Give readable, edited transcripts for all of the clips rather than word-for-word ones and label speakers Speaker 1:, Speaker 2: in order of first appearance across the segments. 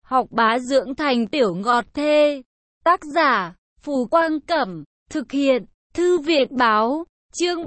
Speaker 1: học bá dưỡng thành tiểu ngọt thê. Tác giả, Phù Quang Cẩm, thực hiện, Thư viện Báo, chương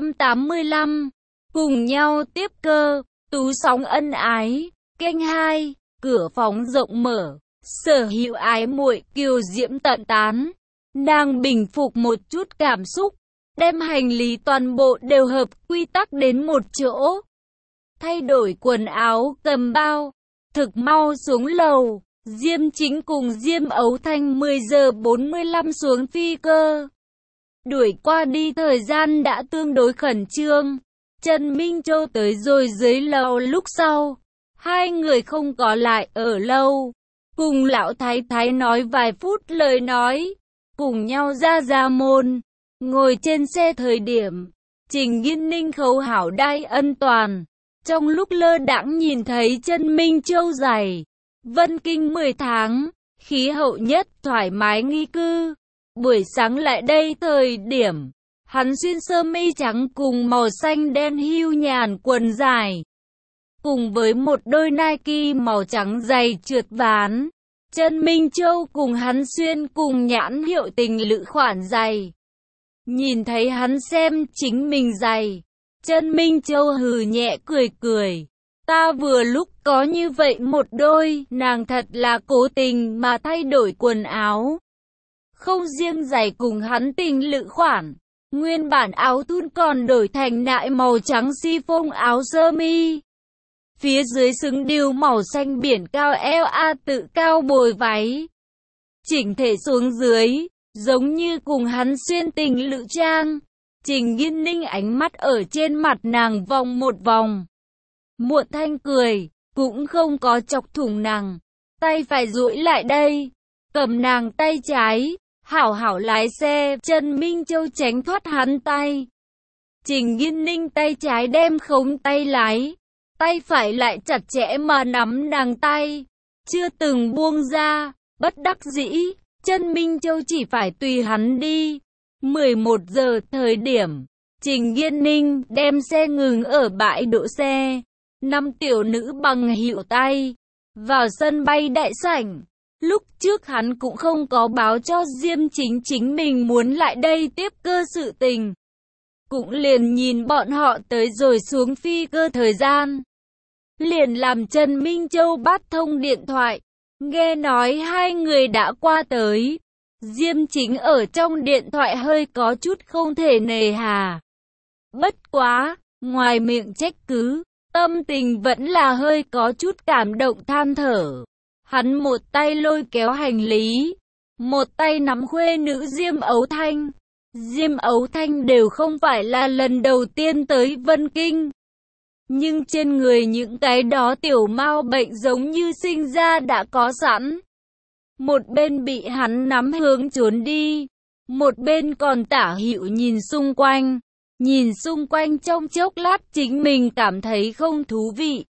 Speaker 1: 385. Cùng nhau tiếp cơ, tú sóng ân ái, kênh 2, cửa phóng rộng mở, sở hữu ái muội kiều diễm tận tán. Nàng bình phục một chút cảm xúc, đem hành lý toàn bộ đều hợp quy tắc đến một chỗ. Thay đổi quần áo, cầm bao, thực mau xuống lầu. Diêm Chính cùng Diêm Ấu Thanh 10 giờ 45 xuống phi cơ. Đuổi qua đi thời gian đã tương đối khẩn trương. Trần Minh Châu tới rồi dưới lầu lúc sau. Hai người không có lại ở lâu. Cùng lão thái thái nói vài phút lời nói. Cùng nhau ra môn. Ngồi trên xe thời điểm. Trình Nghiên Ninh khấu hảo đai ân toàn. Trong lúc lơ đãng nhìn thấy Trần Minh Châu giày. Vân Kinh 10 tháng, khí hậu nhất thoải mái nghi cư. Buổi sáng lại đây thời điểm, hắn xuyên sơ mi trắng cùng màu xanh đen hưu nhàn quần dài. Cùng với một đôi Nike màu trắng giày trượt ván. Trần Minh Châu cùng hắn xuyên cùng nhãn hiệu tình lữ khoản giày. Nhìn thấy hắn xem chính mình giày, Trần Minh Châu hừ nhẹ cười. Ta vừa lúc có như vậy một đôi, nàng thật là cố tình mà thay đổi quần áo. Không riêng giày cùng hắn tình lữ khoản, nguyên bản áo thun còn đổi thành nại màu trắng si-phông áo sơ mi. Phía dưới xứng điêu màu xanh biển cao LA tự cao bồi váy. Chỉnh thể xuống dưới, giống như cùng hắn xuyên tình lữ trang. Trình Nghiên Ninh ánh mắt ở trên mặt nàng vòng một vòng. Muộn thanh cười, cũng không có chọc thủng nàng. Tay phải duỗi lại đây, cầm nàng tay trái, hảo lái xe. Trần Minh Châu tránh thoát hắn tay. Trình Nghiên Ninh tay trái đem khống tay lái, tay phải lại chặt chẽ mà nắm nàng tay, chưa từng buông ra. Bất đắc dĩ, Trần Minh Châu chỉ phải tùy hắn đi. 11 giờ thời điểm, Trình Nghiên Ninh đem xe ngừng ở bãi đỗ xe. 5 tiểu nữ bằng hiệu tay vào sân bay đại sảnh. Lúc trước hắn cũng không có báo cho Diêm chính mình muốn lại đây tiếp cơ sự tình. Cũng liền nhìn bọn họ tới rồi xuống phi cơ thời gian. Liền làm Trần Minh Châu bắt thông điện thoại. Nghe nói hai người đã qua tới. Diêm Chính ở trong điện thoại hơi có chút không thể nề hà. Bất quá, ngoài miệng trách cứ, tâm tình vẫn là hơi có chút cảm động than thở. Hắn một tay lôi kéo hành lý, một tay nắm khuê nữ Diêm Ấu Thanh. Diêm Ấu Thanh đều không phải là lần đầu tiên tới Vân Kinh. Nhưng trên người những cái đó tiểu mao bệnh giống như sinh ra đã có sẵn. Một bên bị hắn nắm hướng trốn đi, một bên còn tả hữu nhìn xung quanh. Nhìn xung quanh trong chốc lát chính mình cảm thấy không thú vị.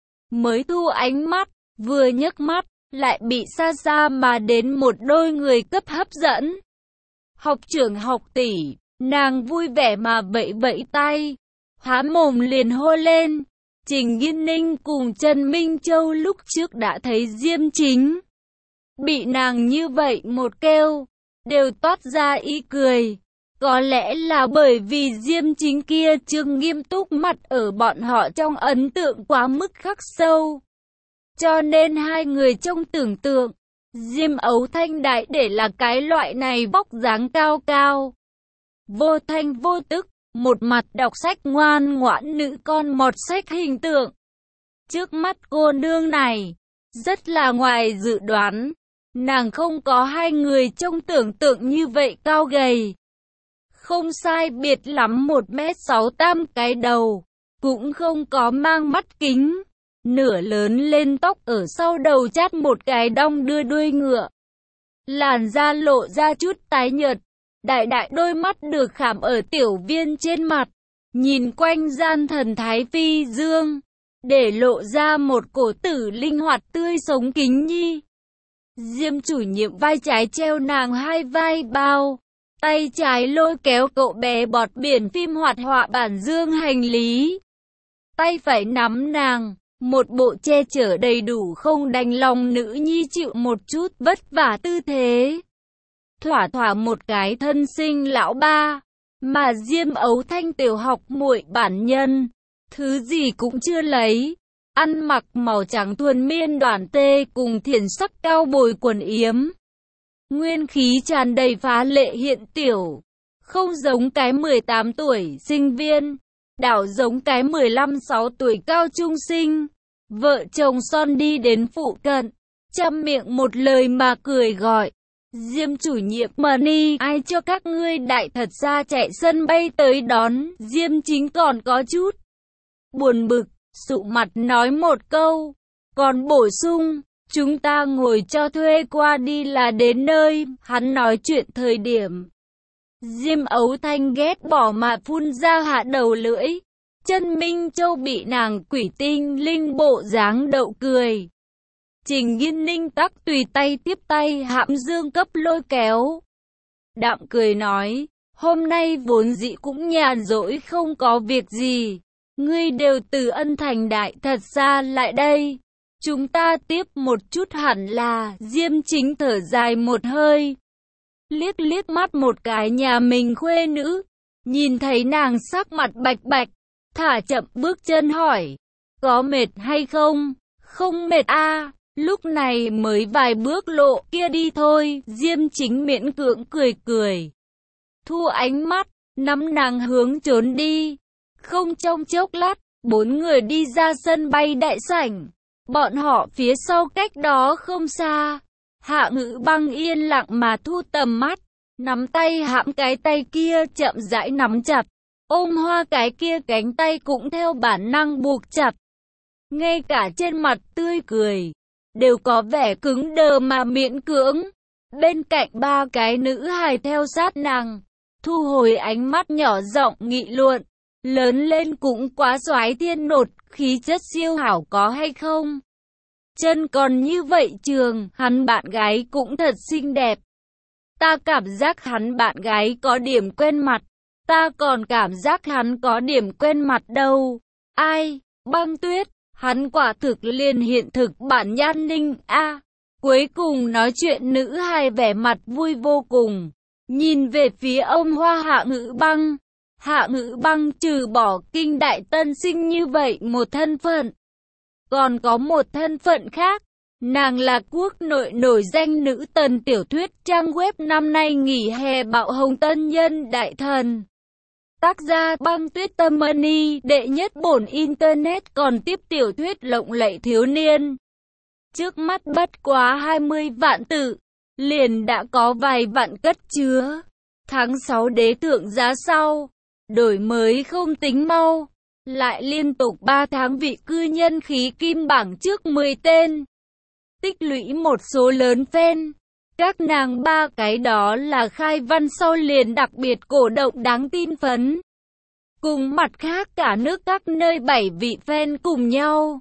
Speaker 1: Mới thu ánh mắt, vừa nhấc mắt, lại bị xa xa mà đến một đôi người cấp hấp dẫn. Học trưởng học tỷ, nàng vui vẻ mà vẫy tay, há mồm liền hô lên. Trình Nghiên Ninh cùng Trần Minh Châu lúc trước đã thấy Diêm Chính. Bị nàng như vậy một kêu, đều toát ra ý cười. Có lẽ là bởi vì Diêm Chính kia trương nghiêm túc mặt ở bọn họ trong ấn tượng quá mức khắc sâu. Cho nên hai người trong tưởng tượng, Diêm Ấu Thanh đại để là cái loại này vóc dáng cao. Vô thanh vô tức, một mặt đọc sách ngoan ngoãn nữ con mọt sách hình tượng. Trước mắt cô nương này, rất là ngoài dự đoán, nàng không có hai người trong tưởng tượng như vậy cao gầy. Không sai biệt lắm 1m68 cái đầu, cũng không có mang mắt kính, nửa lớn lên tóc ở sau đầu chát một cái đong đưa đuôi ngựa. Làn da lộ ra chút tái nhợt, đại đôi mắt được khảm ở tiểu viên trên mặt, nhìn quanh gian thần thái phi dương, để lộ ra một cổ tử linh hoạt tươi sống kính nhi. Diêm chủ nhiệm vai trái treo nàng hai vai bao. Tay trái lôi kéo cậu bé bọt biển phim hoạt họa bản dương hành lý. Tay phải nắm nàng, một bộ che chở đầy đủ không đành lòng nữ nhi chịu một chút vất vả tư thế. Thỏa thỏa một cái thân sinh lão ba, mà Diêm Ấu Thanh tiểu học muội bản nhân, thứ gì cũng chưa lấy. Ăn mặc màu trắng thuần miên đoàn tê cùng thiền sắc cao bồi quần yếm. Nguyên khí tràn đầy phá lệ hiện tiểu. Không giống cái 18 tuổi sinh viên, đảo giống cái 15-16 tuổi cao trung sinh. Vợ chồng son đi đến phụ cận, chăm miệng một lời mà cười gọi. Diêm chủ nhiệm Money, ai cho các ngươi đại thật ra chạy sân bay tới đón. Diêm Chính còn có chút buồn bực, sụ mặt nói một câu, còn bổ sung, chúng ta ngồi cho thuê qua đi là đến nơi. Hắn nói chuyện thời điểm Diêm Ấu Thanh ghét bỏ mà phun ra hạ đầu lưỡi. Chân Minh Châu bị nàng quỷ tinh linh bộ dáng đậu cười. Trình Nghiên Ninh tắc tùy tay tiếp tay hãm dương cấp lôi kéo. Đạm cười nói, hôm nay vốn dĩ cũng nhàn rỗi không có việc gì. Ngươi đều từ Ân Thành Đại thật ra lại đây. Chúng ta tiếp một chút hẳn là. Diêm Chính thở dài một hơi. Liếc liếc mắt một cái nhà mình khuê nữ. Nhìn thấy nàng sắc mặt bạch bạch. Thả chậm bước chân hỏi. Có mệt hay không? Không mệt a. Lúc này mới vài bước lộ kia đi thôi. Diêm Chính miễn cưỡng cười cười. Thu ánh mắt, nắm nàng hướng trốn đi. Không trong chốc lát, 4 người đi ra sân bay đại sảnh. Bọn họ phía sau cách đó không xa. Hạ Ngữ Băng yên lặng mà thu tầm mắt. Nắm tay hãm cái tay kia chậm rãi nắm chặt. Ôm Hoa cái kia cánh tay cũng theo bản năng buộc chặt. Ngay cả trên mặt tươi cười đều có vẻ cứng đờ mà miễn cưỡng. Bên cạnh 3 cái nữ hài theo sát nàng, thu hồi ánh mắt nhỏ giọng nghị luận. Lớn lên cũng quá soái thiên nột, khí chất siêu hảo có hay không? Chân còn như vậy trường, hắn bạn gái cũng thật xinh đẹp. Ta cảm giác hắn bạn gái có điểm quen mặt. Ta còn cảm giác hắn có điểm quen mặt đâu. Ai? Băng Tuyết. Hắn quả thực liền hiện thực bản Nhan Ninh a. Cuối cùng nói chuyện nữ hài vẻ mặt vui vô cùng. Nhìn về phía ông Hoa Hạ Ngữ Băng. Hạ Ngữ Băng trừ bỏ kinh đại tân sinh như vậy một thân phận. Còn có một thân phận khác. Nàng là quốc nội nổi danh nữ tần tiểu thuyết trang web năm nay nghỉ hè bạo hồng tân nhân đại thần. Tác gia Băng Tuyết Tâm Money, đệ nhất bổn Internet còn tiếp tiểu thuyết lộng lẫy thiếu niên. Trước mắt bất quá 20 vạn tự, liền đã có vài vạn cất chứa. Tháng 6 đế thượng giá sau, đổi mới không tính mau, lại liên tục 3 tháng vị cư nhân khí kim bảng trước 10 tên. Tích lũy một số lớn fan. Các nàng 3 cái đó là khai văn sau liền đặc biệt cổ động đáng tin phấn. Cùng mặt khác cả nước các nơi 7 vị fan cùng nhau.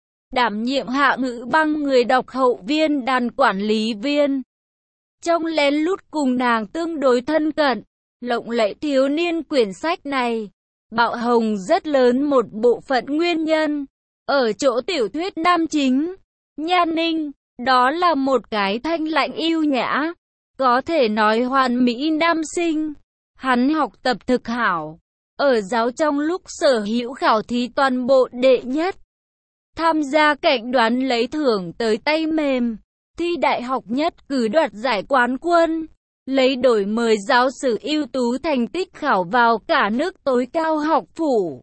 Speaker 1: Đảm nhiệm Hạ Ngữ Băng người đọc hậu viên đàn quản lý viên. Trong lén lút cùng nàng tương đối thân cận, lộng lẫy thiếu niên quyển sách này. Bạo hồng rất lớn một bộ phận nguyên nhân. Ở chỗ tiểu thuyết nam chính, Nhan Ninh. Đó là một cái thanh lạnh yêu nhã, có thể nói hoàn mỹ nam sinh. Hắn học tập thực hảo, ở giáo trong lúc sở hữu khảo thí toàn bộ đệ nhất. Tham gia cạnh đoán lấy thưởng tới tay mềm, thi đại học nhất cử đoạt giải quán quân, lấy đổi mời giáo sư ưu tú thành tích khảo vào cả nước tối cao học phủ.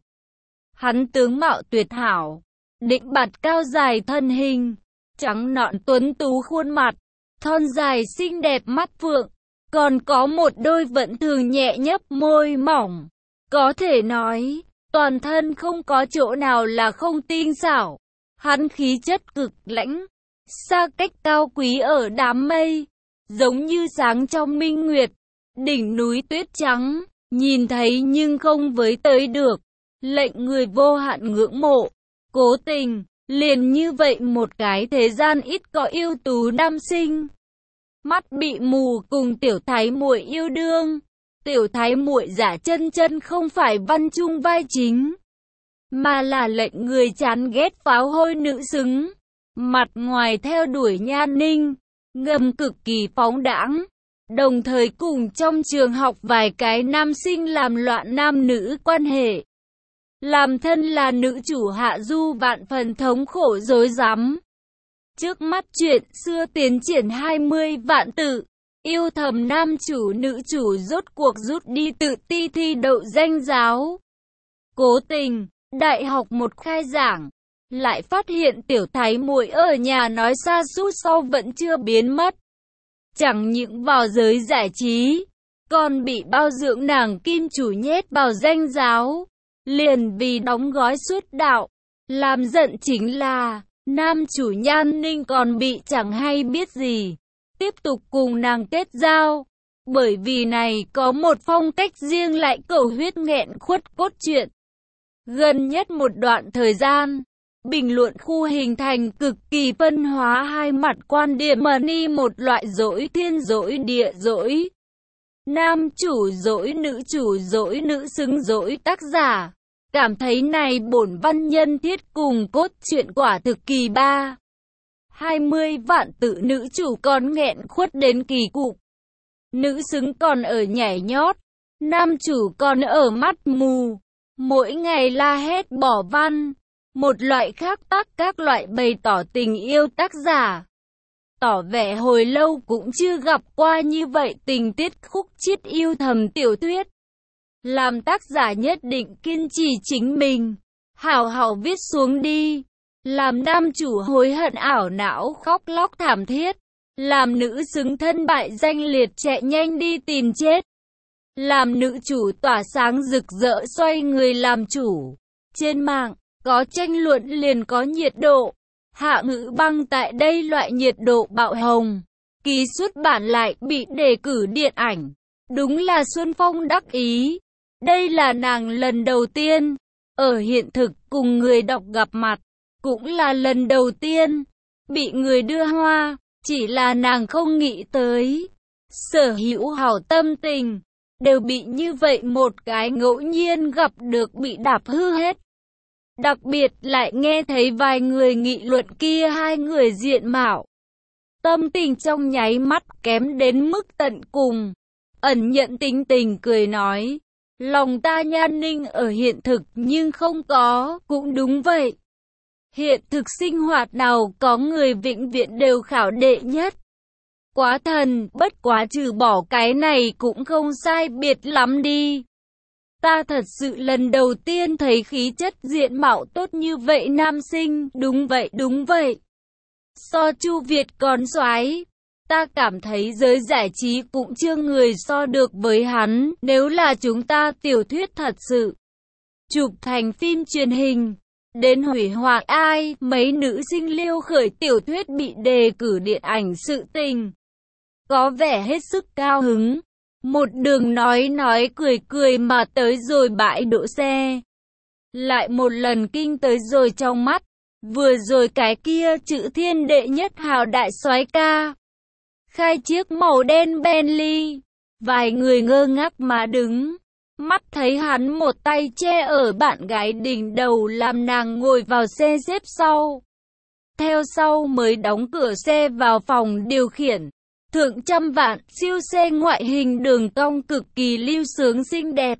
Speaker 1: Hắn tướng mạo tuyệt hảo, định bạt cao dài thân hình. Trắng nõn tuấn tú khuôn mặt, thon dài xinh đẹp mắt phượng, còn có một đôi vẫn thường nhẹ nhấp môi mỏng. Có thể nói, toàn thân không có chỗ nào là không tinh xảo. Hắn khí chất cực lãnh, xa cách cao quý ở đám mây, giống như sáng trong minh nguyệt, đỉnh núi tuyết trắng, nhìn thấy nhưng không với tới được, lệnh người vô hạn ngưỡng mộ. Cố Tình liền như vậy một cái thế gian ít có ưu tú nam sinh. Mắt bị mù cùng tiểu thái muội yêu đương. Tiểu thái muội giả chân chân không phải Văn Trung vai chính. mà là lệnh người chán ghét pháo hôi nữ xứng. Mặt ngoài theo đuổi Nhan Ninh, ngầm cực kỳ phóng đãng, đồng thời cùng trong trường học vài cái nam sinh làm loạn nam nữ quan hệ. Làm thân là nữ chủ Hạ Du vạn phần thống khổ rối rắm. Trước mắt chuyện xưa tiến triển 20 vạn tự, yêu thầm nam chủ nữ chủ rốt cuộc rút đi tự ti thi đậu danh giáo. Cố tình, đại học một khai giảng, lại phát hiện tiểu thái muội ở nhà nói sa sút sau vẫn chưa biến mất. Chẳng những vào giới giải trí, còn bị bao dưỡng nàng kim chủ nhét vào danh giáo, liền vì đóng gói xuất đạo. Làm giận chính là, nam chủ Nhan Ninh còn bị chẳng hay biết gì, tiếp tục cùng nàng kết giao. Bởi vì này có một phong cách riêng lại cầu huyết nghẹn khuất cốt truyện. Gần nhất một đoạn thời gian, bình luận khu hình thành cực kỳ phân hóa hai mặt quan điểm mà ni một loại dỗi thiên dỗi địa dỗi. Nam chủ dỗi nữ xứng dỗi tác giả. Cảm thấy này bổn văn nhân thiết cùng cốt truyện quả thực kỳ ba. 20 vạn tự nữ chủ còn nghẹn khuất đến kỳ cục. Nữ xứng còn ở nhảy nhót, nam chủ còn ở mắt mù. Mỗi ngày la hét bỏ văn, một loại khác tác các loại bày tỏ tình yêu tác giả. Tỏ vẻ hồi lâu cũng chưa gặp qua như vậy tình tiết khúc chiết yêu thầm tiểu thuyết. Làm tác giả nhất định kiên trì chính mình, hảo hảo viết xuống đi. Làm nam chủ hối hận ảo não khóc lóc thảm thiết. Làm nữ xứng thân bại danh liệt chạy nhanh đi tìm chết. Làm nữ chủ tỏa sáng rực rỡ xoay người làm chủ. Trên mạng, có tranh luận liền có nhiệt độ. Hạ Ngữ Băng tại đây loại nhiệt độ bạo hồng. Ký xuất bản lại bị đề cử điện ảnh. Đúng là Xuân Phong đắc ý. Đây là nàng lần đầu tiên ở hiện thực cùng người đọc gặp mặt. Cũng là lần đầu tiên bị người đưa hoa. Chỉ là nàng không nghĩ tới. Sở hữu hảo tâm tình đều bị như vậy một cái ngẫu nhiên gặp được bị đạp hư hết. Đặc biệt lại nghe thấy vài người nghị luận kia hai người diện mạo. Tâm tình trong nháy mắt kém đến mức tận cùng. Ẩn nhận tính tình cười nói. Lòng ta Nhan Ninh ở hiện thực nhưng không có, cũng đúng vậy. Hiện thực sinh hoạt nào có người vĩnh viễn đều khảo đệ nhất. Quá thần, bất quá trừ bỏ cái này cũng không sai biệt lắm đi. Ta thật sự lần đầu tiên thấy khí chất diện mạo tốt như vậy nam sinh, đúng vậy. So Chu Việt còn soái. Ta cảm thấy giới giải trí cũng chưa người so được với hắn, nếu là chúng ta tiểu thuyết thật sự chụp thành phim truyền hình, đến hủy hoại ai, mấy nữ sinh liêu khởi tiểu thuyết bị đề cử điện ảnh sự tình. Có vẻ hết sức cao hứng, một đường nói cười mà tới rồi bãi đỗ xe. Lại một lần kinh tới rồi trong mắt, vừa rồi cái kia chữ thiên đệ nhất hào đại soái ca. Khai chiếc màu đen Bentley, vài người ngơ ngác mà đứng, mắt thấy hắn một tay che ở bạn gái đỉnh đầu làm nàng ngồi vào xe xếp sau. Theo sau mới đóng cửa xe vào phòng điều khiển, thượng trăm vạn siêu xe ngoại hình đường cong cực kỳ lưu sướng xinh đẹp.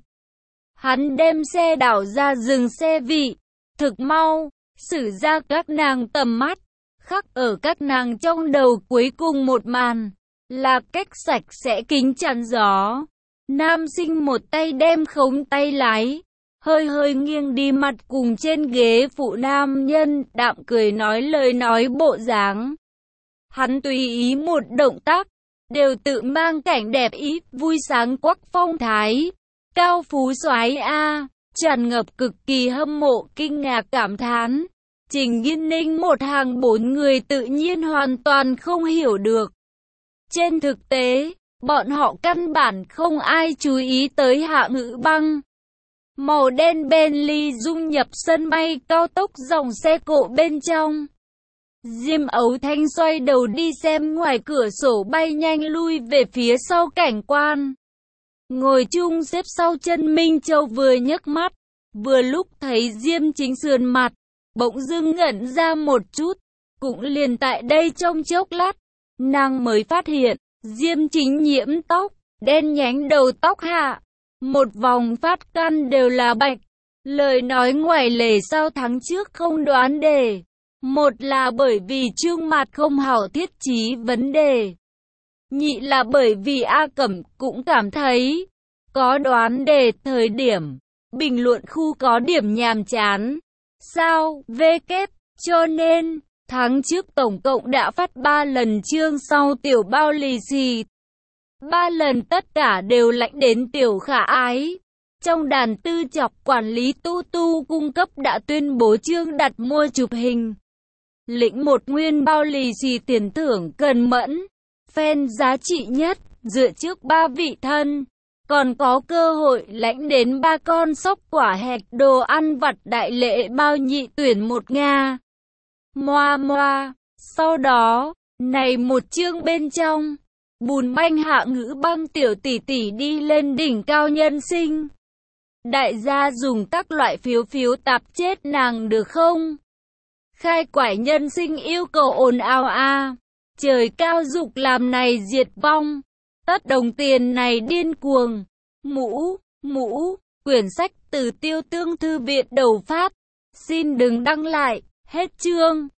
Speaker 1: Hắn đem xe đảo ra dừng xe vị, thực mau, xử ra các nàng tầm mắt. Khắc ở các nàng trong đầu cuối cùng một màn, là cách sạch sẽ kính chắn gió. Nam sinh một tay đem khống tay lái, hơi nghiêng đi mặt cùng trên ghế phụ nam nhân, đạm cười nói lời nói bộ dáng. Hắn tùy ý một động tác, đều tự mang cảnh đẹp ý, vui sáng quắc phong thái. Cao phú soái a, tràn ngập cực kỳ hâm mộ kinh ngạc cảm thán. Trình Nghiên Ninh một hàng bốn người tự nhiên hoàn toàn không hiểu được. Trên thực tế, bọn họ căn bản không ai chú ý tới Hạ Ngữ Băng. Màu đen Bentley dung nhập sân bay cao tốc dòng xe cộ bên trong. Diêm Ấu Thanh xoay đầu đi xem ngoài cửa sổ bay nhanh lui về phía sau cảnh quan. Ngồi chung xếp sau chân Minh Châu vừa nhấc mắt, Vừa lúc thấy Diêm Chính sườn mặt, bỗng dưng ngẩn ra một chút. Cũng liền tại đây trong chốc lát, nàng mới phát hiện, Diêm Chính nhiễm tóc, đen nhánh đầu tóc hạ. Một vòng phát căn đều là bạch. Lời nói ngoài lề sau tháng trước không đoán đề. Một là bởi vì trương mặt không hảo thiết trí vấn đề. Nhị là bởi vì A Cẩm cũng cảm thấy có đoán đề thời điểm. Bình luận khu có điểm nhàm chán. Sao, kép, cho nên, tháng trước tổng cộng đã phát 3 lần chương sau tiểu bao lì xì. 3 lần tất cả đều lãnh đến tiểu khả ái. Trong đàn tư chọc quản lý Tu Tu cung cấp đã tuyên bố chương đặt mua chụp hình. Lĩnh một nguyên bao lì xì tiền thưởng cần mẫn. Fan giá trị nhất, dựa trước 3 vị thân. Còn có cơ hội lãnh đến 3 con sóc quả hẹt đồ ăn vặt đại lễ bao nhị tuyển một Nga. Moa moa. Sau đó, này một chương bên trong, bùn banh hạ ngữ băng tiểu tỷ tỷ đi lên đỉnh cao nhân sinh. Đại gia dùng các loại phiếu tạp chết nàng được không? Khai quải nhân sinh yêu cầu ồn ào a. Trời cao dục làm này diệt vong. Tất đồng tiền này điên cuồng. Mũ, quyển sách từ Tiêu Tương Thư viện đầu phát. Xin đừng đăng lại, hết chương.